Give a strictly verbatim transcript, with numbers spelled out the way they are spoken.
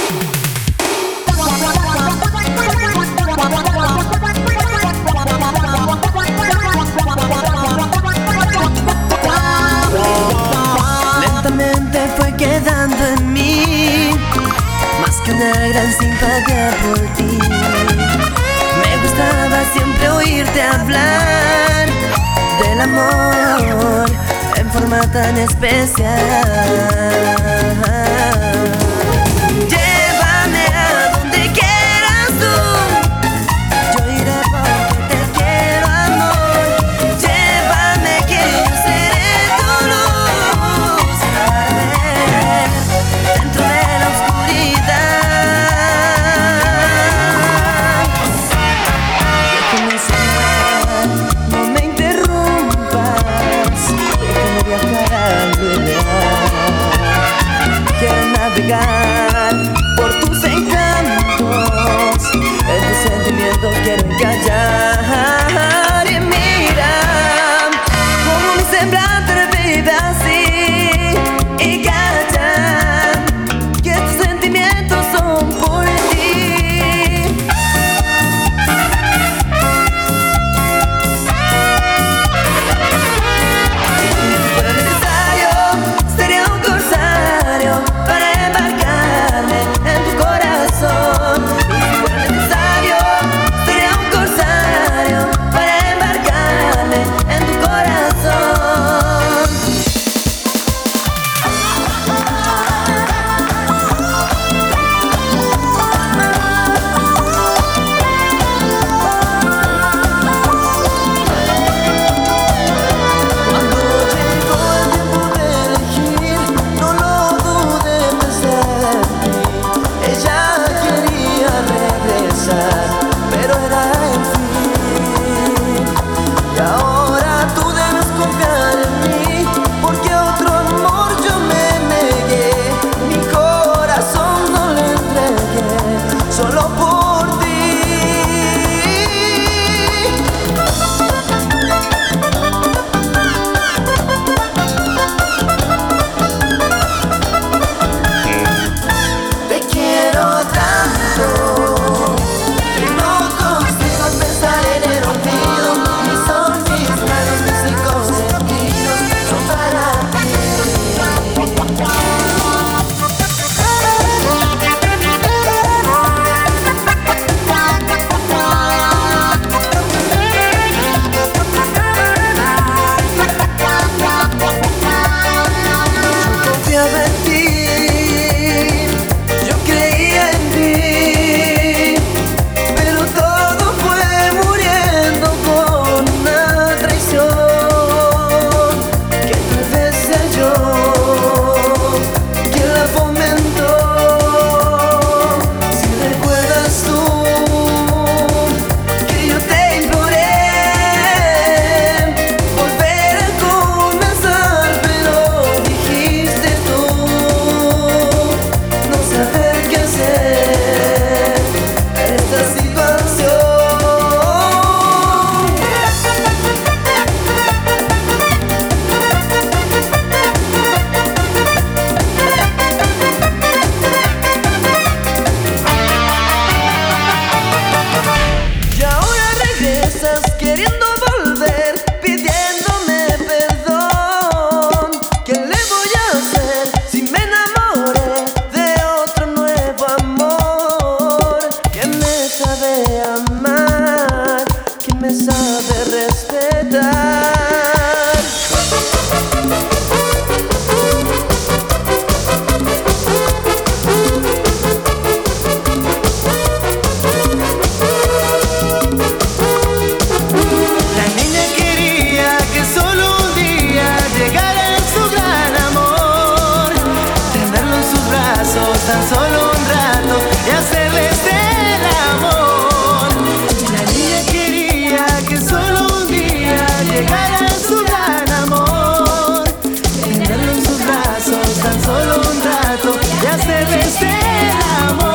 Lentamente fue quedando en mí más que una gran simpatía por ti. Me gustaba siempre oírte hablar del amor en forma tan especial. Llévame a donde quieras tú, yo iré porque te quiero, amor. Llévame que yo seré tu luz para ver dentro de la oscuridad. Déjame soñar, no me interrumpas, déjame viajar al ideal. Quiero navegar por tus encantos, en tus sentimientos quiero encallar. Y mira cómo mi semblante revive así, y calla que tus sentimientos son por ti. Si fuera necesario, sería un corsario para embarcarme en tu corazón. Y si fuera necesario, sería un corsario para embarcarme en tu corazón. Cuando llegó el tiempo de elegir, no lo dudé en pensar en ti. Ella quería regresar, pero era en fin. Y ahora tú debes confiar en mí, porque a otro amor yo me negué. Mi corazón no le entregué, solo por ti. Te quiero tanto que no consigo pensar en el olvido. Ni son mis manos, mis cinco sentidos son para ti. Yo confiaba en ti, yo creía en ti, pero todo fue muriendo con una traición que tal vez sea yo quien la fomentó. Si recuerdas tú que yo te imploré volver a comenzar, pero dijiste tú no saber qué hacer en esta situación. Y ahora regresas queriendo volver, pidiéndome perdón. ¿Qué le voy a hacer si me enamoré de otro nuevo amor? Que me sabe amar, que me sabe respetar. La niña quería que solo un día llegara en su gran amor, tenerlo en sus brazos tan solo un rato y hacerles el amor. La niña quería que solo un día llegara en su gran amor, tenerlo en sus brazos tan solo un rato y hacerles el amor.